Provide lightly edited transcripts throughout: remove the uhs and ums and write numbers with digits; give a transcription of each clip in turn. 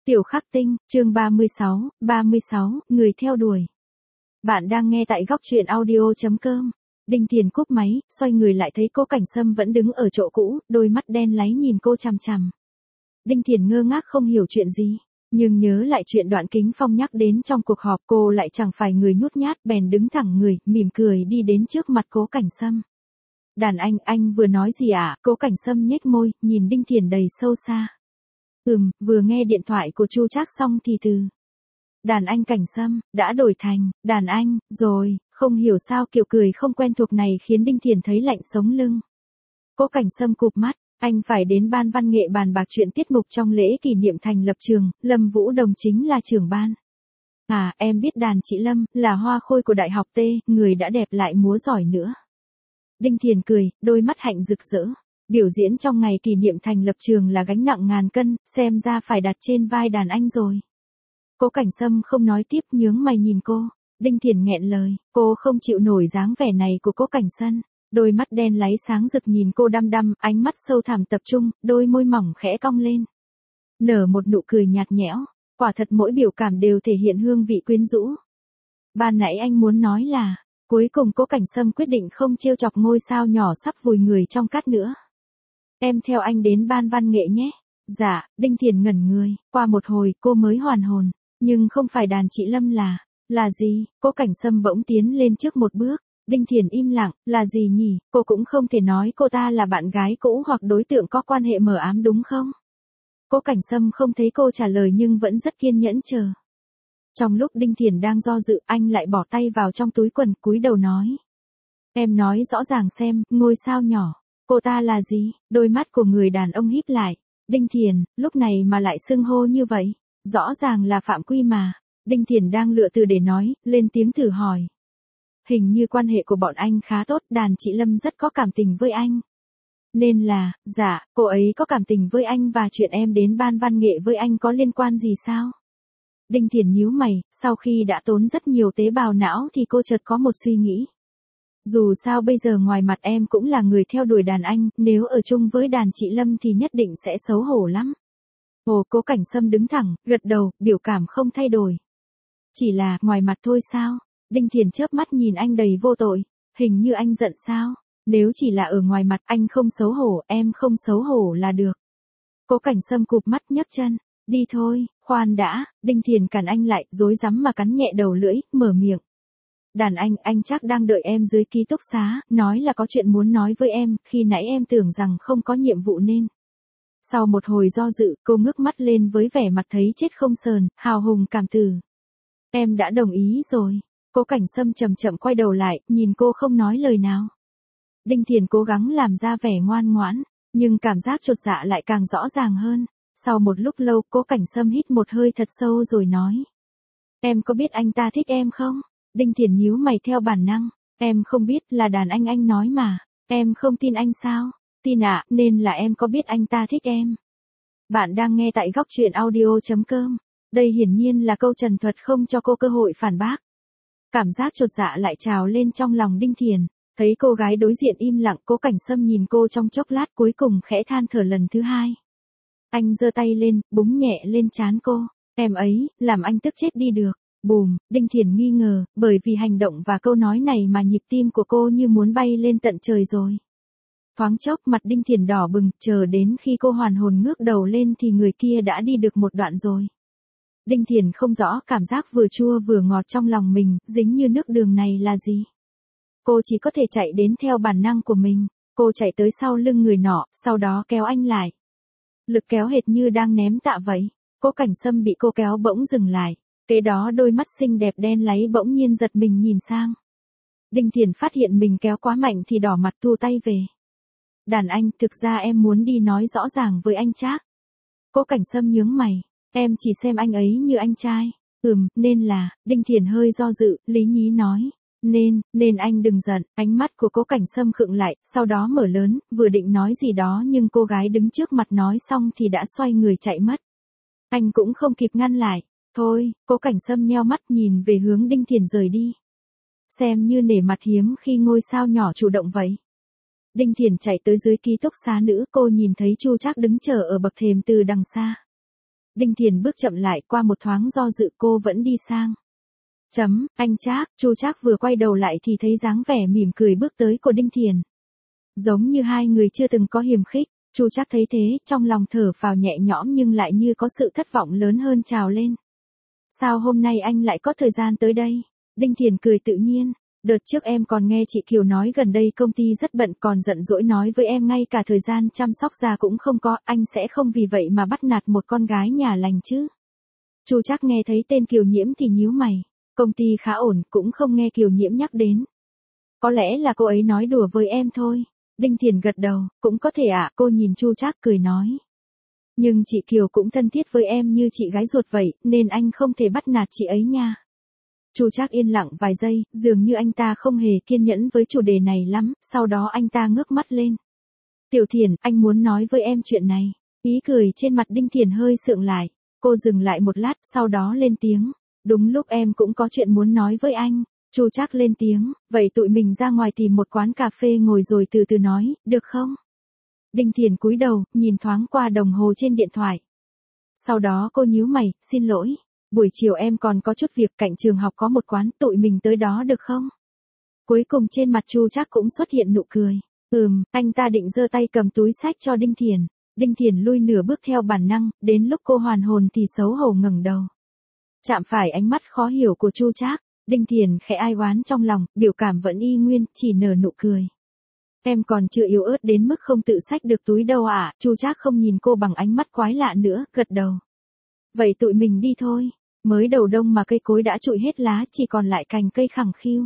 Tiểu Khắc Tinh, chương 36, người theo đuổi. Bạn đang nghe tại góc truyện audio.com. Đinh Thiền cúp máy, xoay người lại thấy Cố Cảnh Sâm vẫn đứng ở chỗ cũ, đôi mắt đen láy nhìn cô chằm chằm. Đinh Thiền ngơ ngác không hiểu chuyện gì, nhưng nhớ lại chuyện Đoạn Kính Phong nhắc đến trong cuộc họp, cô lại chẳng phải người nhút nhát, bèn đứng thẳng người, mỉm cười đi đến trước mặt Cố Cảnh Sâm. Đàn anh vừa nói gì ạ? Cố Cảnh Sâm nhếch môi, nhìn Đinh Thiền đầy sâu xa. Vừa nghe điện thoại của Chu Trác xong thì từ đàn anh Cảnh Sâm đã đổi thành đàn anh rồi, không hiểu sao kiểu cười không quen thuộc này khiến Đinh Thiền thấy lạnh sống lưng. Cố Cảnh Sâm cụp mắt, anh phải đến ban văn nghệ bàn bạc chuyện tiết mục trong lễ kỷ niệm thành lập trường, Lâm Vũ Đồng chính là trưởng ban. À, em biết đàn chị Lâm là hoa khôi của đại học T, người đã đẹp lại múa giỏi nữa. Đinh Thiền cười, đôi mắt hạnh rực rỡ. Biểu diễn trong ngày kỷ niệm thành lập trường là gánh nặng ngàn cân, xem ra phải đặt trên vai đàn anh rồi. Cố Cảnh Sâm không nói tiếp, nhướng mày nhìn cô. Đinh Thiền nghẹn lời, cô không chịu nổi dáng vẻ này của Cố Cảnh Sâm. Đôi mắt đen láy sáng rực nhìn cô đăm đăm, ánh mắt sâu thẳm tập trung, đôi môi mỏng khẽ cong lên. Nở một nụ cười nhạt nhẽo, quả thật mỗi biểu cảm đều thể hiện hương vị quyến rũ. Ban nãy anh muốn nói là, cuối cùng Cố Cảnh Sâm quyết định không trêu chọc ngôi sao nhỏ sắp vùi người trong cát nữa. Em theo anh đến ban văn nghệ nhé. Dạ, Đinh Thiền ngẩn người, qua một hồi cô mới hoàn hồn, nhưng không phải đàn chị Lâm là gì? Cố Cảnh Sâm bỗng tiến lên trước một bước. Đinh Thiền im lặng, là gì nhỉ? Cô cũng không thể nói cô ta là bạn gái cũ hoặc đối tượng có quan hệ mờ ám đúng không? Cố Cảnh Sâm không thấy cô trả lời nhưng vẫn rất kiên nhẫn chờ. Trong lúc Đinh Thiền đang do dự, anh lại bỏ tay vào trong túi quần, cúi đầu nói. Em nói rõ ràng xem, ngôi sao nhỏ, cô ta là gì? Đôi mắt của người đàn ông híp lại. Đinh Thiền, lúc này mà lại xưng hô như vậy, rõ ràng là phạm quy mà. Đinh Thiền đang lựa từ để nói, lên tiếng thử hỏi. Hình như quan hệ của bọn anh khá tốt, đàn chị Lâm rất có cảm tình với anh. Nên là, dạ, cô ấy có cảm tình với anh và chuyện em đến ban văn nghệ với anh có liên quan gì sao? Đinh Thiền nhíu mày, sau khi đã tốn rất nhiều tế bào não thì cô chợt có một suy nghĩ. Dù sao bây giờ ngoài mặt em cũng là người theo đuổi đàn anh, nếu ở chung với đàn chị Lâm thì nhất định sẽ xấu hổ lắm. Ồ, Cố Cảnh Sâm đứng thẳng, gật đầu, biểu cảm không thay đổi. Chỉ là, ngoài mặt thôi sao? Đinh Thiền chớp mắt nhìn anh đầy vô tội. Hình như anh giận sao? Nếu chỉ là ở ngoài mặt anh không xấu hổ, em không xấu hổ là được. Cố Cảnh Sâm cụp mắt nhấc chân. Đi thôi, khoan đã. Đinh Thiền cản anh lại, rối rắm mà cắn nhẹ đầu lưỡi, mở miệng. Đàn anh chắc đang đợi em dưới ký túc xá, nói là có chuyện muốn nói với em, khi nãy em tưởng rằng không có nhiệm vụ nên. Sau một hồi do dự, cô ngước mắt lên với vẻ mặt thấy chết không sờn, hào hùng cảm tử. Em đã đồng ý rồi. Cố Cảnh Sâm chậm chậm quay đầu lại, nhìn cô không nói lời nào. Đinh Thiền cố gắng làm ra vẻ ngoan ngoãn, nhưng cảm giác chột dạ lại càng rõ ràng hơn. Sau một lúc lâu, Cố Cảnh Sâm hít một hơi thật sâu rồi nói. Em có biết anh ta thích em không? Đinh Thiền nhíu mày theo bản năng. Em không biết, là đàn anh nói mà. Em không tin anh sao? Tin ạ, nên là em có biết anh ta thích em. Bạn đang nghe tại góc truyện audio.com. Đây hiển nhiên là câu trần thuật không cho cô cơ hội phản bác. Cảm giác chột dạ lại trào lên trong lòng Đinh Thiền. Thấy cô gái đối diện im lặng, Cố Cảnh Sâm nhìn cô trong chốc lát cuối cùng khẽ than thở lần thứ hai. Anh giơ tay lên, búng nhẹ lên trán cô. Em ấy, làm anh tức chết đi được. Bùm, Đinh Thiền nghi ngờ, bởi vì hành động và câu nói này mà nhịp tim của cô như muốn bay lên tận trời rồi. Thoáng chốc mặt Đinh Thiền đỏ bừng, chờ đến khi cô hoàn hồn ngước đầu lên thì người kia đã đi được một đoạn rồi. Đinh Thiền không rõ cảm giác vừa chua vừa ngọt trong lòng mình, dính như nước đường này là gì. Cô chỉ có thể chạy đến theo bản năng của mình. Cô chạy tới sau lưng người nọ, sau đó kéo anh lại. Lực kéo hệt như đang ném tạ vậy. Cố Cảnh Sâm bị cô kéo bỗng dừng lại. Kế đó đôi mắt xinh đẹp đen láy bỗng nhiên giật mình nhìn sang. Đinh Thiền phát hiện mình kéo quá mạnh thì đỏ mặt thu tay về. Đàn anh, thực ra em muốn đi nói rõ ràng với anh Trác. Cố Cảnh Sâm nhướng mày. Em chỉ xem anh ấy như anh trai. Nên là, Đinh Thiền hơi do dự, lý nhí nói. Nên anh đừng giận. Ánh mắt của Cố Cảnh Sâm khựng lại, sau đó mở lớn, vừa định nói gì đó nhưng cô gái đứng trước mặt nói xong thì đã xoay người chạy mất. Anh cũng không kịp ngăn lại. Thôi, Cố Cảnh Sâm nheo mắt nhìn về hướng Đinh Thiền rời đi. Xem như nể mặt hiếm khi ngôi sao nhỏ chủ động vậy. Đinh Thiền chạy tới dưới ký túc xá nữ, cô nhìn thấy Chu Trác đứng chờ ở bậc thềm từ đằng xa. Đinh Thiền bước chậm lại, qua một thoáng do dự cô vẫn đi sang. Anh Trác, Chu Trác vừa quay đầu lại thì thấy dáng vẻ mỉm cười bước tới của Đinh Thiền. Giống như hai người chưa từng có hiềm khích, Chu Trác thấy thế, trong lòng thở phào nhẹ nhõm nhưng lại như có sự thất vọng lớn hơn trào lên. Sao hôm nay anh lại có thời gian tới đây? Đinh Thiền cười tự nhiên. Đợt trước em còn nghe chị Kiều nói gần đây công ty rất bận, còn giận dỗi nói với em ngay cả thời gian chăm sóc da cũng không có, anh sẽ không vì vậy mà bắt nạt một con gái nhà lành chứ. Chu Trác nghe thấy tên Kiều Nhiễm thì nhíu mày, công ty khá ổn, cũng không nghe Kiều Nhiễm nhắc đến. Có lẽ là cô ấy nói đùa với em thôi. Đinh Thiền gật đầu, cũng có thể ạ, cô nhìn Chu Trác cười nói. Nhưng chị Kiều cũng thân thiết với em như chị gái ruột vậy, nên anh không thể bắt nạt chị ấy nha. Chu Trác yên lặng vài giây, dường như anh ta không hề kiên nhẫn với chủ đề này lắm, sau đó anh ta ngước mắt lên. Tiểu Thiền, anh muốn nói với em chuyện này. Ý cười trên mặt Đinh Thiền hơi sượng lại, cô dừng lại một lát, sau đó lên tiếng. Đúng lúc em cũng có chuyện muốn nói với anh. Chu Trác lên tiếng, vậy tụi mình ra ngoài tìm một quán cà phê ngồi rồi từ từ nói, được không? Đinh Thiền cúi đầu, nhìn thoáng qua đồng hồ trên điện thoại. Sau đó cô nhíu mày, xin lỗi. Buổi chiều em còn có chút việc, cạnh trường học có một quán, tụi mình tới đó được không? Cuối cùng trên mặt Chu Trác cũng xuất hiện nụ cười. Anh ta định giơ tay cầm túi xách cho Đinh Thiền. Đinh Thiền lui nửa bước theo bản năng, đến lúc cô hoàn hồn thì xấu hổ ngẩng đầu. Chạm phải ánh mắt khó hiểu của Chu Trác, Đinh Thiền khẽ ai oán trong lòng, biểu cảm vẫn y nguyên, chỉ nở nụ cười. Em còn chưa yếu ớt đến mức không tự xách được túi đâu ạ. Chu Trác không nhìn cô bằng ánh mắt quái lạ nữa, gật đầu. Vậy tụi mình đi thôi. Mới đầu đông mà cây cối đã trụi hết lá, chỉ còn lại cành cây khẳng khiu.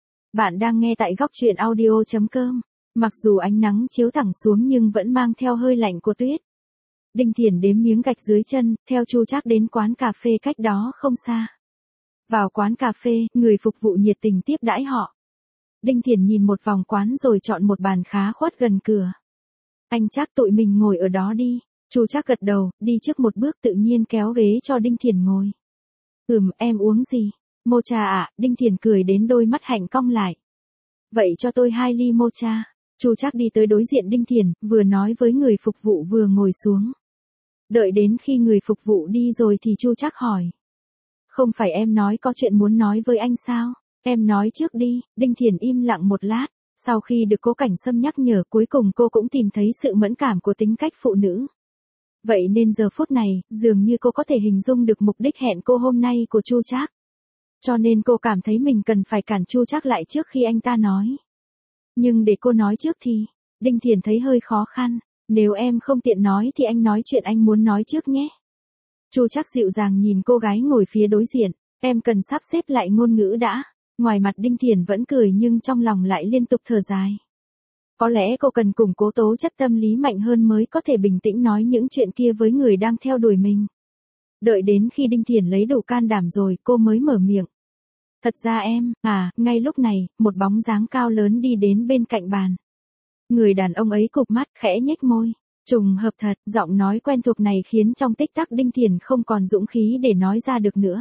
Bạn đang nghe tại góc truyện audio.com. Mặc dù ánh nắng chiếu thẳng xuống nhưng vẫn mang theo hơi lạnh của tuyết. Đinh Thiền đếm miếng gạch dưới chân, theo Chu Trác đến quán cà phê cách đó không xa. Vào quán cà phê, người phục vụ nhiệt tình tiếp đãi họ. Đinh Thiền nhìn một vòng quán rồi chọn một bàn khá khuất gần cửa. Anh Trác, tụi mình ngồi ở đó đi. Chu Trác gật đầu, đi trước một bước tự nhiên kéo ghế cho Đinh Thiền ngồi. Em uống gì? Mocha ạ. Đinh Thiền cười đến đôi mắt hạnh cong lại. Vậy cho tôi 2 ly mocha. Chu Trác đi tới đối diện Đinh Thiền, vừa nói với người phục vụ vừa ngồi xuống. Đợi đến khi người phục vụ đi rồi thì Chu Trác hỏi. Không phải em nói có chuyện muốn nói với anh sao? Em nói trước đi. Đinh Thiền im lặng một lát. Sau khi được Cố Cảnh Sâm nhắc nhở, cuối cùng cô cũng tìm thấy sự mẫn cảm của tính cách phụ nữ. Vậy nên giờ phút này, dường như cô có thể hình dung được mục đích hẹn cô hôm nay của Chu Trác. Cho nên cô cảm thấy mình cần phải cản Chu Trác lại trước khi anh ta nói. Nhưng để cô nói trước thì, Đinh Thiền thấy hơi khó khăn. Nếu em không tiện nói thì anh nói chuyện anh muốn nói trước nhé. Chu Trác dịu dàng nhìn cô gái ngồi phía đối diện. Em cần sắp xếp lại ngôn ngữ đã. Ngoài mặt Đinh Thiền vẫn cười nhưng trong lòng lại liên tục thở dài. Có lẽ cô cần củng cố tố chất tâm lý mạnh hơn mới có thể bình tĩnh nói những chuyện kia với người đang theo đuổi mình. Đợi đến khi Đinh Thiền lấy đủ can đảm rồi, cô mới mở miệng. Thật ra em, ngay lúc này, một bóng dáng cao lớn đi đến bên cạnh bàn. Người đàn ông ấy cụp mắt, khẽ nhếch môi. Trùng hợp thật, giọng nói quen thuộc này khiến trong tích tắc Đinh Thiền không còn dũng khí để nói ra được nữa.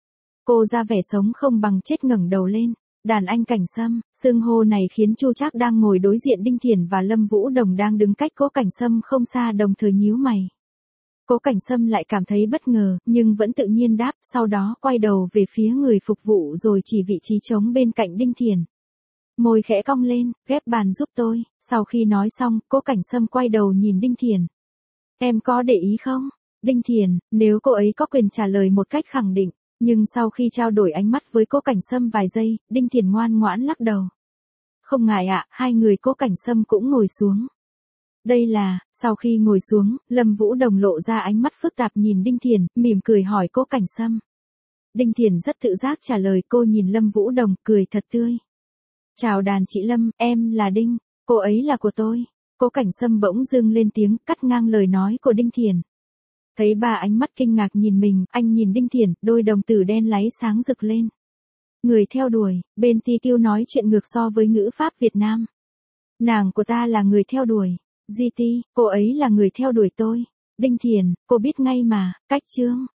Cô ra vẻ sống không bằng chết ngẩng đầu lên. Đàn anh Cảnh Sâm, xưng hô này khiến Chu Trác đang ngồi đối diện Đinh Thiền và Lâm Vũ Đồng đang đứng cách Cố Cảnh Sâm không xa đồng thời nhíu mày. Cố Cảnh Sâm lại cảm thấy bất ngờ, nhưng vẫn tự nhiên đáp, sau đó quay đầu về phía người phục vụ rồi chỉ vị trí trống bên cạnh Đinh Thiền. Môi khẽ cong lên, ghép bàn giúp tôi. Sau khi nói xong, Cố Cảnh Sâm quay đầu nhìn Đinh Thiền. Em có để ý không? Đinh Thiền, nếu cô ấy có quyền trả lời một cách khẳng định. Nhưng sau khi trao đổi ánh mắt với Cố Cảnh Sâm vài giây, Đinh Thiền ngoan ngoãn lắc đầu. Không ngại ạ, hai người Cố Cảnh Sâm cũng ngồi xuống. Đây là, sau khi ngồi xuống, Lâm Vũ Đồng lộ ra ánh mắt phức tạp nhìn Đinh Thiền, mỉm cười hỏi Cố Cảnh Sâm. Đinh Thiền rất tự giác trả lời, cô nhìn Lâm Vũ Đồng, cười thật tươi. Chào đàn chị Lâm, em là Đinh, cô ấy là của tôi. Cố Cảnh Sâm bỗng dưng lên tiếng, cắt ngang lời nói của Đinh Thiền. Thấy bà ánh mắt kinh ngạc nhìn mình, anh nhìn Đinh Thiền, đôi đồng tử đen láy sáng rực lên. Người theo đuổi, bên TQ nói chuyện ngược so với ngữ pháp Việt Nam. Nàng của ta là người theo đuổi. GT, cô ấy là người theo đuổi tôi. Đinh Thiền, cô biết ngay mà, cách chương.